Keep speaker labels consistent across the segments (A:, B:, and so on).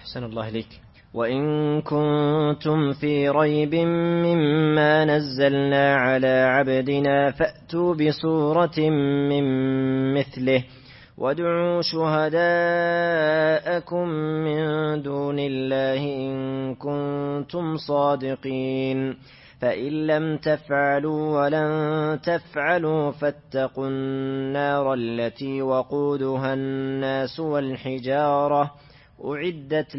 A: أحسن الله إليك. وإن كنتم في ريب مما نزلنا على عبدنا فأتوا بسورة من مثله وادعوا شهداءكم من دون الله إن كنتم صادقين فإن لم تفعلوا ولن تفعلوا فاتقوا النار التي وقودها الناس والحجارة أعدت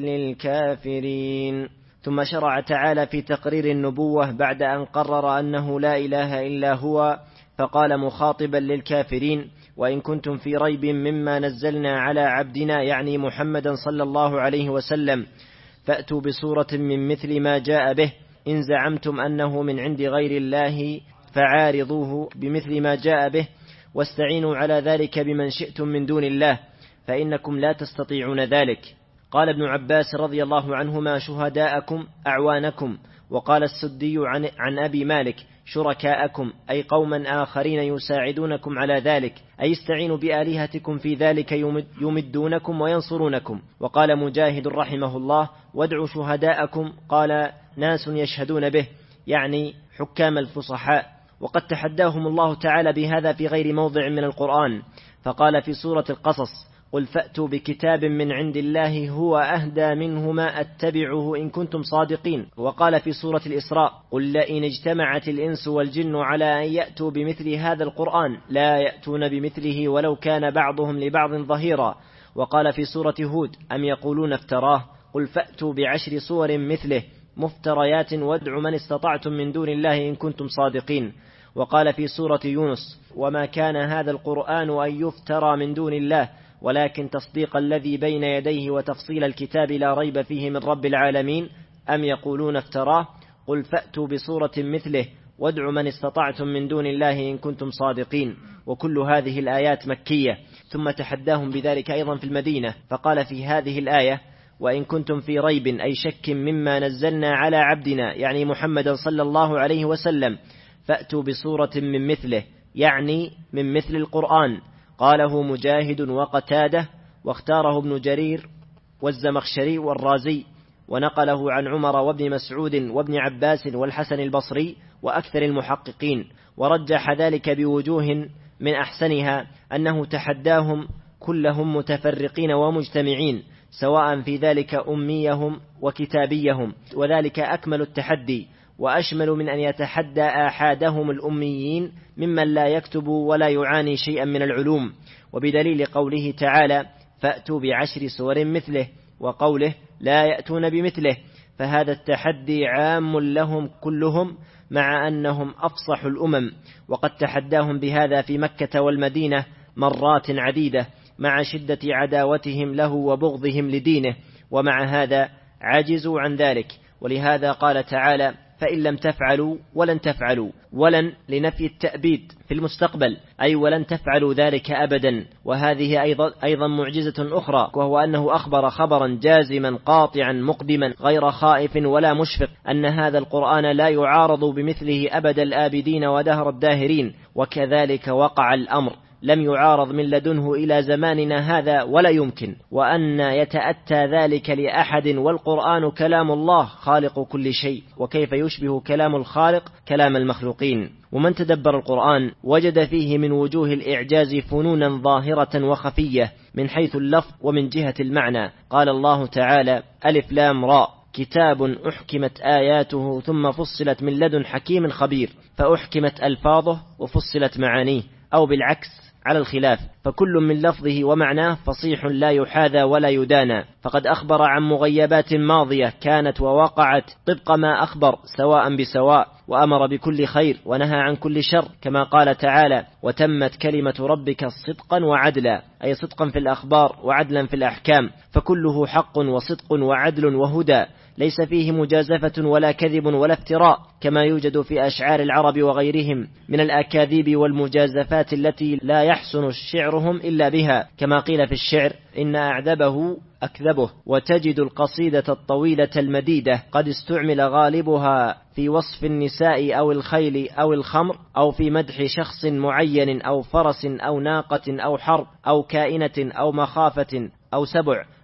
A: للكافرين. ثم شرع تعالى في تقرير النبوة بعد أن قرر أنه لا إله إلا هو، فقال مخاطبا للكافرين: وإن كنتم في ريب مما نزلنا على عبدنا، يعني محمدا صلى الله عليه وسلم، فأتوا بسورة من مثل ما جاء به. إن زعمتم أنه من عند غير الله فعارضوه بمثل ما جاء به واستعينوا على ذلك بمن شئتم من دون الله فإنكم لا تستطيعون ذلك. قال ابن عباس رضي الله عنهما: شهداءكم أعوانكم. وقال السدي عن أبي مالك: شركاءكم، أي قوما آخرين يساعدونكم على ذلك، أي استعينوا بآلهتكم في ذلك يمدونكم وينصرونكم. وقال مجاهد رحمه الله: وادعوا شهداءكم، قال ناس يشهدون به، يعني حكام الفصحاء. وقد تحداهم الله تعالى بهذا في غير موضع من القرآن، فقال في سورة القصص: قل فأتوا بكتاب من عند الله هو أهدى منهما أتبعه إن كنتم صادقين. وقال في سورة الإسراء: قل لئن اجتمعت الإنس والجن على أن يأتوا بمثل هذا القرآن لا يأتون بمثله ولو كان بعضهم لبعض ظهيرا. وقال في سورة هود: أم يقولون افتراه قل فأتوا بعشر صور مثله مفتريات وادعوا من استطعتم من دون الله إن كنتم صادقين. وقال في سورة يونس: وما كان هذا القرآن أن يفترى من دون الله ولكن تصديق الذي بين يديه وتفصيل الكتاب لا ريب فيه من رب العالمين. أم يقولون افتراه قل فأتوا بسورة مثله وادعوا من استطعتم من دون الله إن كنتم صادقين. وكل هذه الآيات مكية. ثم تحداهم بذلك أيضا في المدينة، فقال في هذه الآية: وإن كنتم في ريب، أي شك مما نزلنا على عبدنا، يعني محمدا صلى الله عليه وسلم، فأتوا بسورة من مثله، يعني من مثل القرآن. قاله مجاهد وقتاده، واختاره ابن جرير والزمخشري والرازي، ونقله عن عمر وابن مسعود وابن عباس والحسن البصري وأكثر المحققين. ورجح ذلك بوجوه من أحسنها أنه تحداهم كلهم متفرقين ومجتمعين، سواء في ذلك أميهم وكتابيهم، وذلك أكمل التحدي وأشمل من أن يتحدى آحادهم الأميين ممن لا يكتب ولا يعاني شيئا من العلوم. وبدليل قوله تعالى: فأتوا بعشر سور مثله، وقوله لا يأتون بمثله، فهذا التحدي عام لهم كلهم مع أنهم أفصح الأمم. وقد تحداهم بهذا في مكة والمدينة مرات عديدة مع شدة عداوتهم له وبغضهم لدينه، ومع هذا عجزوا عن ذلك. ولهذا قال تعالى: فإن لم تفعلوا ولن تفعلوا، ولن لنفي التأبيد في المستقبل، أي ولن تفعلوا ذلك أبدا. وهذه أيضا معجزة أخرى، وهو أنه أخبر خبرا جازما قاطعا مقدما غير خائف ولا مشفق أن هذا القرآن لا يعارض بمثله أبد الآبدين ودهر الداهرين. وكذلك وقع الأمر، لم يعارض من لدنه إلى زماننا هذا ولا يمكن. وأن يتأتى ذلك لأحد والقرآن كلام الله خالق كل شيء، وكيف يشبه كلام الخالق كلام المخلوقين؟ ومن تدبر القرآن وجد فيه من وجوه الإعجاز فنونا ظاهرة وخفية من حيث اللفظ ومن جهة المعنى. قال الله تعالى: ألف لام راء، كتاب أحكمت آياته ثم فصلت من لدن حكيم خبير. فأحكمت ألفاظه وفصلت معانيه، أو بالعكس على الخلاف، فكل من لفظه ومعناه فصيح لا يحاذى ولا يدانى. فقد أخبر عن مغيبات ماضية كانت ووقعت طبق ما أخبر سواء بسواء، وأمر بكل خير ونهى عن كل شر، كما قال تعالى: وتمت كلمة ربك صدقا وعدلا، أي صدقا في الأخبار وعدلا في الأحكام، فكله حق وصدق وعدل وهدى، ليس فيه مجازفة ولا كذب ولا افتراء، كما يوجد في أشعار العرب وغيرهم من الأكاذيب والمجازفات التي لا يحسن شعرهم إلا بها، كما قيل في الشعر: إن أعذبه أكذبه. وتجد القصيدة الطويلة المديدة قد استعمل غالبها في وصف النساء أو الخيل أو الخمر، أو في مدح شخص معين أو فرس أو ناقة أو حرب أو كائنة أو مخافة أو سبع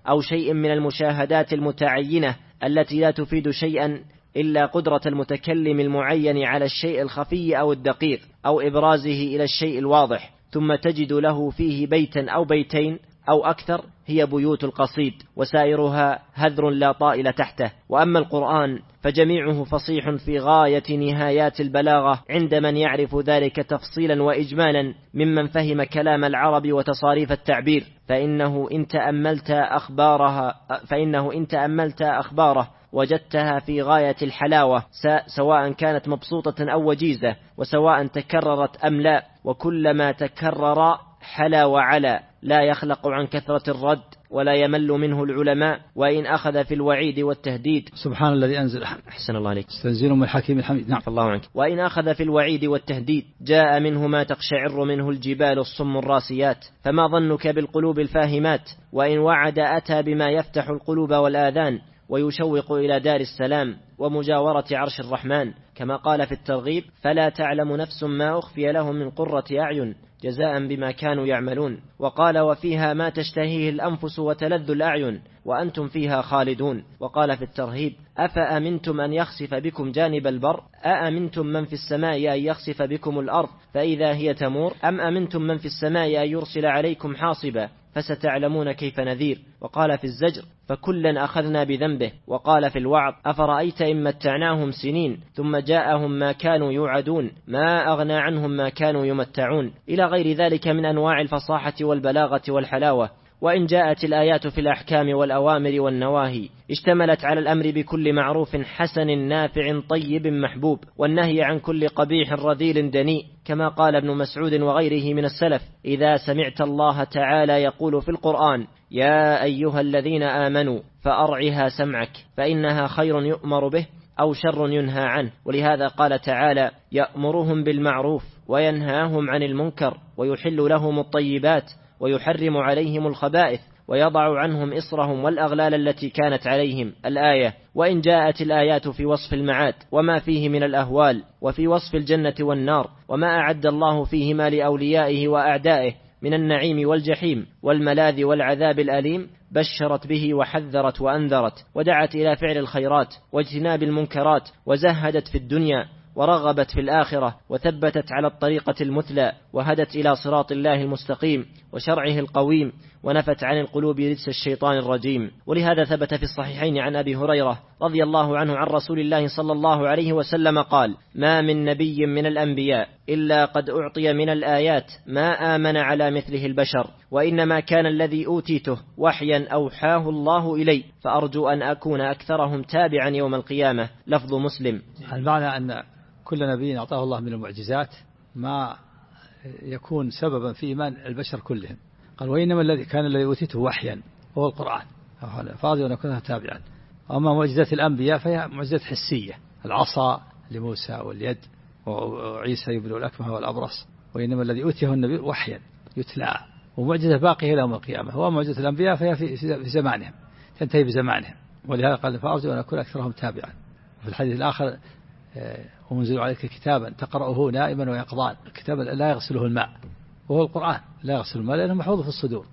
A: أو شيء من المشاهدات المتعينة التي لا تفيد شيئا إلا قدرة المتكلم المعين على الشيء الخفي أو الدقيق أو إبرازه إلى الشيء الواضح، ثم تجد له فيه بيتا أو بيتين أو أكثر، هي بيوت القصيد، وسائرها هذر لا طائل تحته. وأما القرآن فجميعه فصيح في غاية نهايات البلاغة عند من يعرف ذلك تفصيلا وإجمالا ممن فهم كلام العرب وتصاريف التعبير، فإنه إن تأملت أخباره وجدتها في غاية الحلاوة، سواء كانت مبسوطة أو وجيزة، وسواء تكررت أم لا، وكلما تكرر حلا وعلا، لا يخلق عن كثرة الرد ولا يمل منه العلماء. وإن أخذ في الوعيد والتهديد،
B: سبحان الذي أنزل،
A: أحسن الله عليك،
B: تنزيل من الحكيم الحميد. نعم
A: الله عنك. وإن أخذ في الوعيد والتهديد جاء منه ما تقشعر منه الجبال الصم الراسيات، فما ظنك بالقلوب الفاهمات؟ وإن وعد أتى بما يفتح القلوب والآذان ويشوق إلى دار السلام ومجاورة عرش الرحمن، كما قال في الترغيب: فلا تعلم نفس ما أخفي لهم من قرة أعين جزاء بما كانوا يعملون. وقال: وفيها ما تشتهيه الأنفس وتلذ الأعين وأنتم فيها خالدون. وقال في الترهيب: أفأمنتم أن يخسف بكم جانب البر أأمنتم من في السماء أن يخسف بكم الأرض فإذا هي تمور أم أمنتم من في السماء أن يرسل عليكم حاصبا فستعلمون كيف نذير. وقال في الزجر: فكلا أخذنا بذنبه. وقال في الوعظ: أفرأيت إن متعناهم سنين ثم جاءهم ما كانوا يوعدون ما أغنى عنهم ما كانوا يمتعون، إلى غير ذلك من أنواع الفصاحة والبلاغة والحلاوة. وإن جاءت الآيات في الأحكام والأوامر والنواهي اشتملت على الأمر بكل معروف حسن نافع طيب محبوب، والنهي عن كل قبيح رذيل دنيء، كما قال ابن مسعود وغيره من السلف: إذا سمعت الله تعالى يقول في القرآن: يا أيها الذين آمنوا فأرعها سمعك فإنها خير يؤمر به أو شر ينهى عنه. ولهذا قال تعالى: يأمرهم بالمعروف وينهاهم عن المنكر ويحل لهم الطيبات ويحرم عليهم الخبائث ويضع عنهم إصرهم والأغلال التي كانت عليهم، الآية. وإن جاءت الآيات في وصف المعاد وما فيه من الأهوال، وفي وصف الجنة والنار وما أعد الله فيهما لأوليائه وأعدائه من النعيم والجحيم والملاذ والعذاب الأليم، بشرت به وحذرت وأنذرت، ودعت إلى فعل الخيرات واجتناب المنكرات، وزهدت في الدنيا ورغبت في الآخرة، وثبتت على الطريقة المثلى، وهدت إلى صراط الله المستقيم وشرعه القويم، ونفت عن القلوب رجس الشيطان الرجيم. ولهذا ثبت في الصحيحين عن أبي هريرة رضي الله عنه عن رسول الله صلى الله عليه وسلم قال: ما من نبي من الأنبياء إلا قد أعطي من الآيات ما آمن على مثله البشر، وإنما كان الذي أوتيته وحيا أوحاه الله إلي، فأرجو أن أكون أكثرهم تابعا يوم القيامة. لفظ مسلم.
B: المعنى أن كل نبي أعطاه الله من المعجزات ما يكون سببا في إيمان البشر كلهم. قال: وإنما الذي أوتيته وحيا وهو القرآن، فأرجو أن أكون تابعا. أما معجزات الأنبياء فهي معجزات حسية، العصا لموسى واليد وعيسى يبرئ الأكمه والأبرص. وإنما الذي أوتيه النبي وحيا يتلى، ومعجزة باقية إلى يوم القيامة. هو معجزة الأنبياء فهي في زمانهم، تنتهي بزمانهم. ولهذا قال: فأرجو أن أكون أكثرهم تابعا. في الحديث الآخر: ومنزل عليك كتابا تقرأه نائما ويقظان، كتابا لا يغسله الماء، وهو القرآن لا يغسل الماء لأنه محفوظ في الصدور،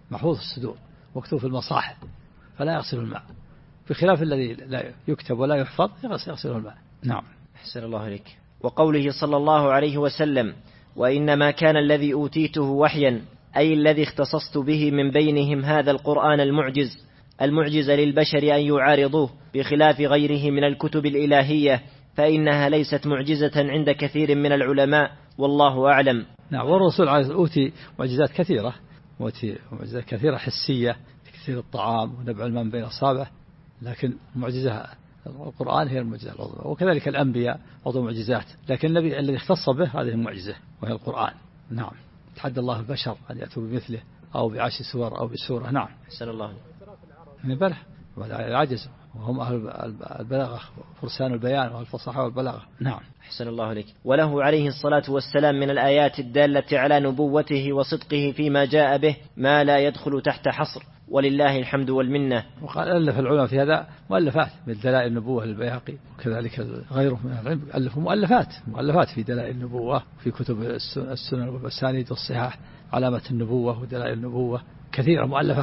B: مكتوب في المصاحف، فلا يغسل الماء، بخلاف الذي لا يكتب ولا يحفظ يغسله الماء. نعم.
A: أحسن الله عليك. وقوله صلى الله عليه وسلم: وإنما كان الذي أوتيته وحيا، أي الذي اختصصت به من بينهم هذا القرآن المعجز للبشر أن يعارضوه، بخلاف غيره من الكتب الإلهية، فإنها ليست معجزة عند كثير من العلماء، والله أعلم.
B: نعم. والرسول أوتي معجزات كثيرة، معجزات كثيرة حسية، كثير الطعام ونبع الماء بين أصابعه، لكن معجزة القرآن هي المعجزة العظمى. وكذلك الأنبياء أعطوا معجزات، لكن النبي الذي اختص به هذه المعجزة وهي القرآن. نعم. تحدى الله البشر أن يأتوا بمثله أو بعشر سور أو بسورة. نعم.
A: أحسن الله.
B: بل العجز وهم أهل البلاغة، فرسان البيان والفصاحة والبلاغة. نعم.
A: أحسن الله عليك. وله عليه الصلاة والسلام من الآيات الدالة على نبوته وصدقه فيما جاء به ما لا يدخل تحت حصر، ولله الحمد والمنة.
B: وقال ألف العلماء في هذا مؤلفات من دلائل النبوة للبيهقي، وكذلك غيره من العلم ألفوا مؤلفات في دلائل النبوة، في كتب السنن والمسانيد والصحاح، علامة النبوة ودلائل النبوة، كثيرة مؤلفات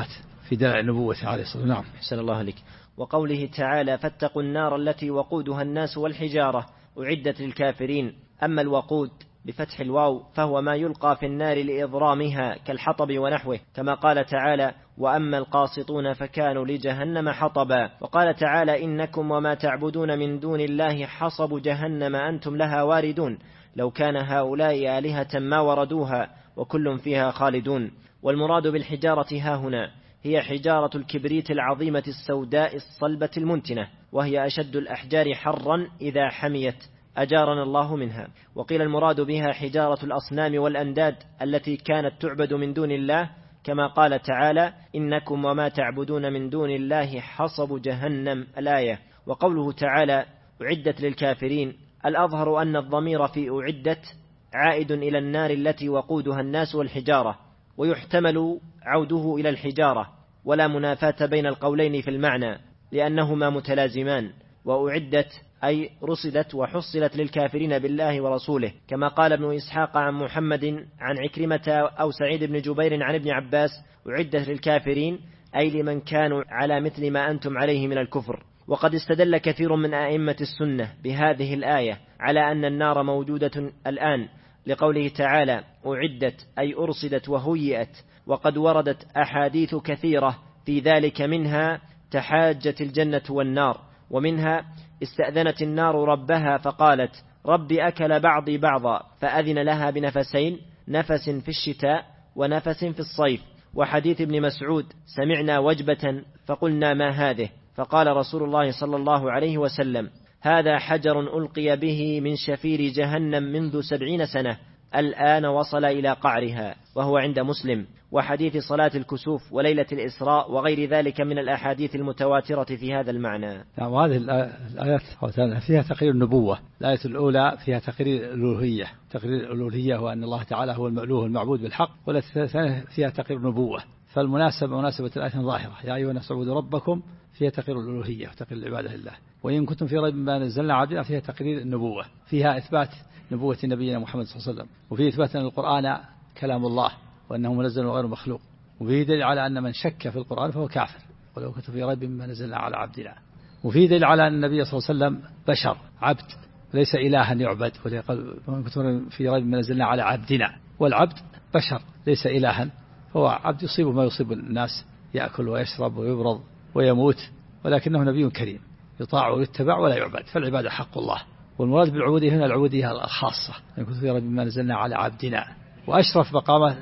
B: في دلع النبوة عليه الصلاة والسلام. نعم.
A: أحسن الله عليك. وقوله تعالى فاتقوا النار التي وقودها الناس والحجارة أعدت للكافرين. أما الوقود بفتح الواو فهو ما يلقى في النار لإضرامها كالحطب ونحوه، كما قال تعالى وأما القاسطون فكانوا لجهنم حطبا. وقال تعالى إنكم وما تعبدون من دون الله حصب جهنم أنتم لها واردون لو كان هؤلاء آلهة ما وردوها وكل فيها خالدون. والمراد بالحجارة هاهنا هي حجارة الكبريت العظيمة السوداء الصلبة المنتنة، وهي أشد الأحجار حرا إذا حميت أجارنا الله منها. وقيل المراد بها حجارة الأصنام والأنداد التي كانت تعبد من دون الله، كما قال تعالى إنكم وما تعبدون من دون الله حصب جهنم الآية. وقوله تعالى أعدت للكافرين الأظهر أن الضمير في أعدت عائد إلى النار التي وقودها الناس والحجارة، ويحتمل عوده إلى الحجارة، ولا منافاة بين القولين في المعنى لأنهما متلازمان. وأعدت أي رصدت وحصلت للكافرين بالله ورسوله، كما قال ابن إسحاق عن محمد عن عكرمة أو سعيد بن جبير عن ابن عباس أعدت للكافرين أي لمن كانوا على مثل ما أنتم عليه من الكفر. وقد استدل كثير من أئمة السنة بهذه الآية على أن النار موجودة الآن، لقوله تعالى أعدت أي أرصدت وهيئت. وقد وردت أحاديث كثيرة في ذلك، منها تحاجت الجنة والنار، ومنها استأذنت النار ربها فقالت رب أكل بعضي بعضا فأذن لها بنفسين، نفس في الشتاء ونفس في الصيف. وحديث ابن مسعود سمعنا وجبة فقلنا ما هذه، فقال رسول الله صلى الله عليه وسلم هذا حجر ألقي به من شفير جهنم منذ 70 سنة الآن وصل إلى قعرها، وهو عند مسلم. وحديث صلاة الكسوف وليلة الإسراء وغير ذلك من الأحاديث المتواترة في هذا المعنى.
B: نعم. وهذه الآيات فيها تقرير النبوة. الآية الأولى فيها تقرير الألوهية، تقرير الألوهية هو أن الله تعالى هو المألوه المعبود بالحق، والآية الثانية فيها تقرير النبوة. فالمناسبة مناسبة الآية ظاهرة يا أيها الناس اعبدوا ربكم، فيها تقرير الألوهية وتقرير العبادة لله. وإن كنتم في ريب مما نزلنا على عبدنا فيها تقرير النبوة، فيها إثبات نبوة نبينا محمد صلى الله عليه وسلم، وفيه إثبات أن القرآن كلام الله وأنه منزل وغير مخلوق، وفيه دليل على أن من شك في القرآن فهو كافر ولو كنت في ريب مما نزلنا على عبدنا. وفيه دليل على أن النبي صلى الله عليه وسلم بشر عبد ليس إلها يعبد، ومن كنت في ريب مما نزلنا على عبدنا، والعبد بشر ليس إلها، هو عبد يصيب ما يصيب الناس، يأكل ويشرب ويبرض ويموت، ولكنه نبي كريم يطاع ويتبع ولا يعبد، فالعبادة حق الله. والمراد بالعبودية هنا العبودية الخاصة، إن كنت في ريب مما نزلنا على عبدنا. وأشرف مقامات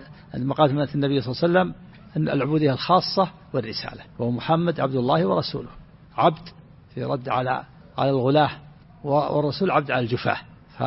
B: النبي صلى الله عليه وسلم أن العبودية الخاصة والرسالة، وهو محمد عبد الله ورسوله، عبد في رد على الغلاة، والرسول عبد على الجفاة،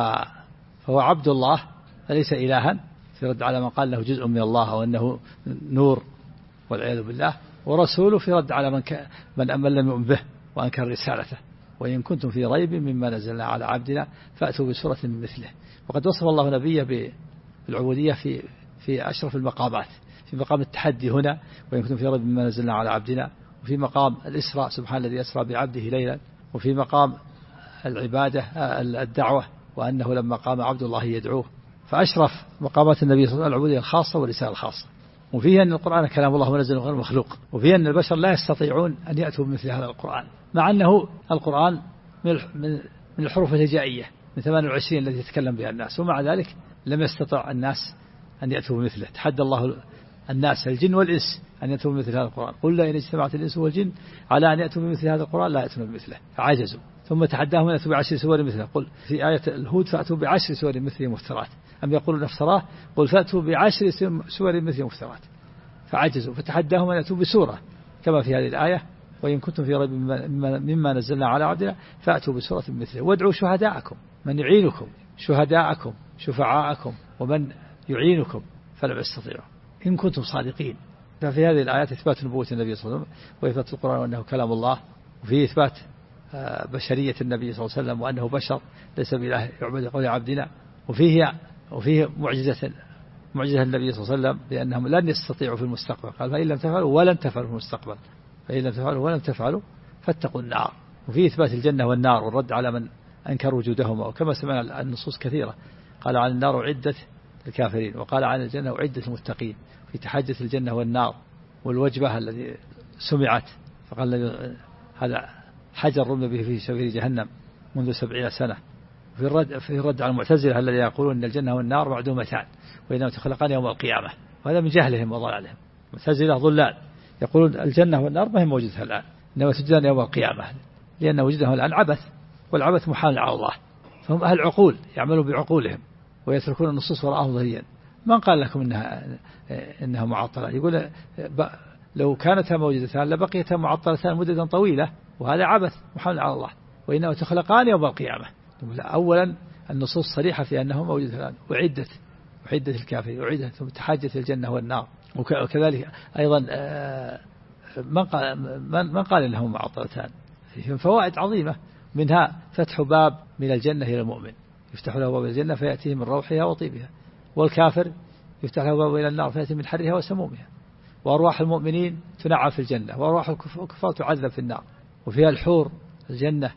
B: فهو عبد الله فليس إلها في رد على من قال له جزء من الله وأنه نور والعياذ بالله، ورسوله في رد على من لم يؤمن به وأنكر رسالته. وإن كنتم في ريب مما نزلنا على عبدنا فأتوا بسورة من مثله. وقد وصف الله نبيه بالعبودية في أشرف المقامات، في مقام التحدي هنا وإن كنتم في ريب مما نزلنا على عبدنا، وفي مقام الإسراء سبحان الذي أسرى بعبده ليلا، وفي مقام العبادة الدعوة وأنه لما قام عبد الله يدعوه. فأشرف مقامات النبي صلى الله عليه وسلم العبودية الخاصة والرسالة الخاصة. وفيه أن القرآن كلام الله منزل غير مخلوق، وفيه أن البشر لا يستطيعون أن يأتوا بمثل هذا القرآن، مع أنه القرآن من الحروف الهجائية من 28 التي يتكلم بها الناس، ومع ذلك لم يستطع الناس أن يأتوا بمثله. تحدى الله الناس الجن والإنس أن يأتوا بمثل هذا القرآن، قل لا إن اجتمعت الإنس والجن على أن يأتوا بمثل هذا القرآن لا يأتون بمثله فعجزوا. ثم تحداهم أن يأتوا ب10 سور مثله، قل في آية الهود فأتوا ب10 سور مثله مفترات، أم يقولون افتراه قل فأتوا ب10 سور مثله مفترات فعجزوا. فتحداهم أن يأتوا بسورة كما في هذه الآية وإن كنتم في ريب مما نزلنا على عبدنا فأتوا بسورة مثله وادعوا شهداءكم من يعينكم، شهداءكم شفعاءكم ومن يعينكم فلم يستطيعوا إن كنتم صادقين. ففي هذه الآيات إثبات نبوة النبي صلى الله عليه وسلم وإثبات القرآن وأنه كلام الله، وفيه إثبات بشرية النبي صلى الله عليه وسلم وأنه بشر ليس بإله يعبد قول عبدنا. وفيه معجزة النبي صلى الله عليه وسلم لأنهم لن يستطيعوا في المستقبل، قال فإن لم تفعلوا ولن تفعلوا في المستقبل، فإن لم تفعلوا ولن تفعلوا فاتقوا النار. وفيه إثبات الجنة والنار والرد على من أنكر وجودهما، وكما سمعنا النصوص كثيرة قال عن النار عدة الكافرين وقال عن الجنة عدة المتقين، في تحجة الجنة والنار والوجبة الذي سمعت، فقال هذا حجر رمي به في سبيل جهنم منذ 70 سنة. في الرد على المعتزلة الذين يقولون أن الجنة والنار معدومتان وإنما تخلقان يوم القيامة، وهذا من جهلهم وضلالهم. المعتزلة ضلال يقولون الجنة والنار ما هي موجودة الآن، إنما توجدان يوم القيامة، لأن وجودها الآن عبث، والعبث محال على الله. فهم أهل عقول يعملوا بعقولهم ويتركون النصوص وراءهم ظهريا. من قال لكم إنها معطلة؟ يقول لو كانتا موجودتان لبقيتا معطلتان مدة طويلة، وهذا عبث محال على الله، وإنما تخلقان يوم القيامة. أولا النصوص صريحة في أنه موجود الآن، وعدت الكافرين، وعدت ثم تحاجت الجنة والنار. وكذلك أيضا من قال إنه معطلتان؟ فيهم فوائد عظيمة، منها فتح باب من الجنة إلى المؤمن، يفتح له باب الجنة فيأتيه من روحها وطيبها، والكافر يفتح له باب إلى النار فيأتيه من حرها وسمومها. وأرواح المؤمنين تنعم في الجنة، وأرواح الكفار تعذب في النار. وفيها الحور الجنة.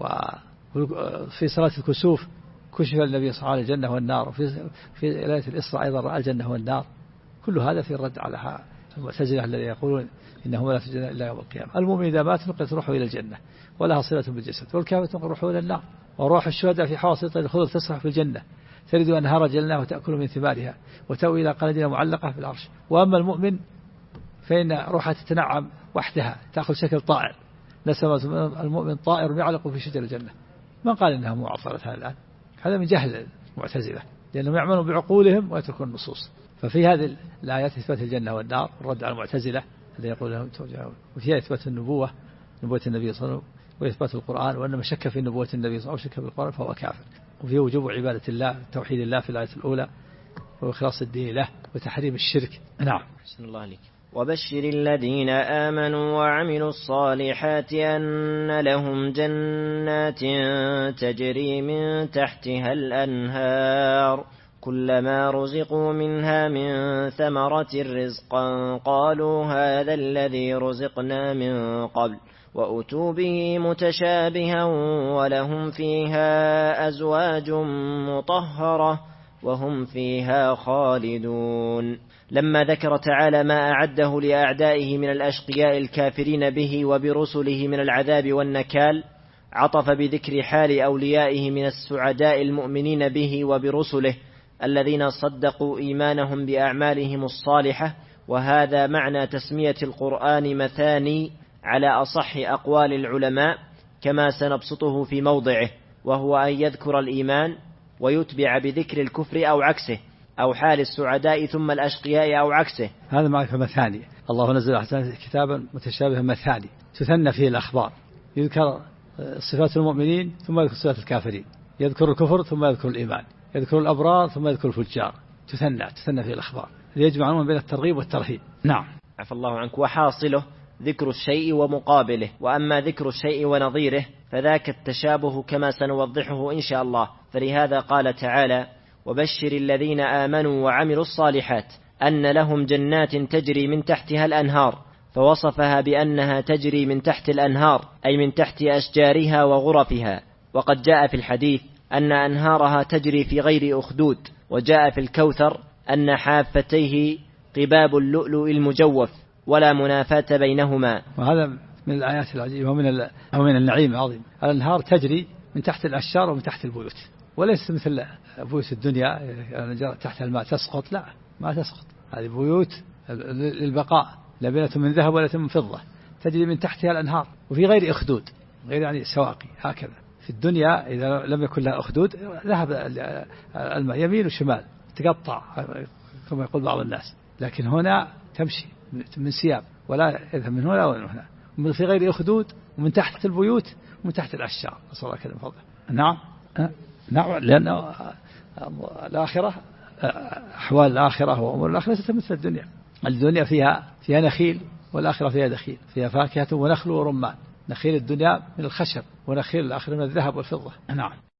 B: وفي صلاة الكسوف كشف النبي صلى الله عليه وسلم الجنة والنار، وفي ليلة الإسراء أيضا رأى الجنة والنار. كل هذا في الرد على المعتزلة الذين يقولون إنهم لا تجد إلا يوم القيامة. المؤمن إذا مات نقلت روحه إلى الجنة ولها صلة بالجسد، والكافر تنقل روحه إلى النار. وروح الشهداء في حواصل الخضر تسرح في الجنة، ترد أنهار الجنة وتأكل من ثمارها، وتأوي إلى قلدنا معلقة في العرش. وأما المؤمن فإن روحها تتنعم وحدها، تأخذ شكل طائر، نسمة المؤمن طائر يعلق في شجر الجنة. من قال إنها معطلة الآن؟ هذا من جهل المعتزلة، لأنهم يعملون بعقولهم ويتركون النصوص. ففي هذه الآيات إثبات الجنة والنار والرد على المعتزلة الذين يقول لهم ترجعون، وفيها إثبات نبوة النبي صلى الله عليه وسلم، وإثبات القرآن، وأن من شك في نبوة النبي صلى الله عليه وسلم أو شك في القرآن فهو كافر. وفيه وجوب عبادة الله، توحيد الله في الآية الأولى، وإخلاص الدين له، وتحريم الشرك. نعم.
A: أحسن الله عليك. وبشر الذين آمنوا وعملوا الصالحات أن لهم جنات تجري من تحتها الأنهار كلما رزقوا منها من ثمرة رزقا قالوا هذا الذي رزقنا من قبل وأتوا به متشابها ولهم فيها أزواج مطهرة وهم فيها خالدون. لما ذكر تعالى ما أعده لأعدائه من الأشقياء الكافرين به وبرسله من العذاب والنكال، عطف بذكر حال أوليائه من السعداء المؤمنين به وبرسله الذين صدقوا إيمانهم بأعمالهم الصالحة. وهذا معنى تسمية القرآن مثاني على أصح أقوال العلماء، كما سنبسطه في موضعه، وهو أن يذكر الإيمان ويتبع بذكر الكفر أو عكسه، أو حال السعداء ثم الأشقياء أو عكسه.
B: هذا معنى مثاني. الله نزل أحسن كتابا متشابها مثاني تثنى فيه الأخبار، يذكر صفات المؤمنين ثم يذكر صفات الكافرين، يذكر الكفر ثم يذكر الإيمان، يذكر الأبرار ثم يذكر الفجار، تثنى فيه الأخبار ليجمعون بين الترغيب والترهيب. نعم.
A: عفى الله عنك. وحاصله ذكر الشيء ومقابله، وأما ذكر الشيء ونظيره فذاك التشابه كما سنوضحه إن شاء الله. فلهذا قال تعالى وبشر الذين آمنوا وعملوا الصالحات أن لهم جنات تجري من تحتها الأنهار، فوصفها بأنها تجري من تحت الأنهار أي من تحت أشجارها وغرفها. وقد جاء في الحديث أن أنهارها تجري في غير أخدود، وجاء في الكوثر أن حافتيه قباب اللؤلؤ المجوف ولا منافاة بينهما.
B: وهذا من الآيات العجيبة ومن النعيم العظيم. الأنهار تجري من تحت الأشجار ومن تحت البيوت، وليس مثل بيوت الدنيا تحت الماء تسقط، لا ما تسقط. هذه بيوت للبقاء، لا بنة من ذهب ولا من فضة، تجري من تحتها الأنهار وفي غير أخدود، غير يعني سواقي. هكذا في الدنيا إذا لم يكن لها أخدود ذهب الماء يمين وشمال تقطع كما يقول بعض الناس، لكن هنا تمشي من سياب ولا يذهب من هنا ولا من هنا، في غير أخدود ومن تحت البيوت ومن تحت الأشجار. نسأل الله كذا فضله. نعم لأن الآخرة أحوال الآخرة وأمور الآخرة مثل الدنيا فيها نخيل، والآخرة فيها دخيل، فيها فاكهة ونخل ورمان. نخيل الدنيا من الخشب، ونخيل الآخرة من الذهب والفضة. نعم.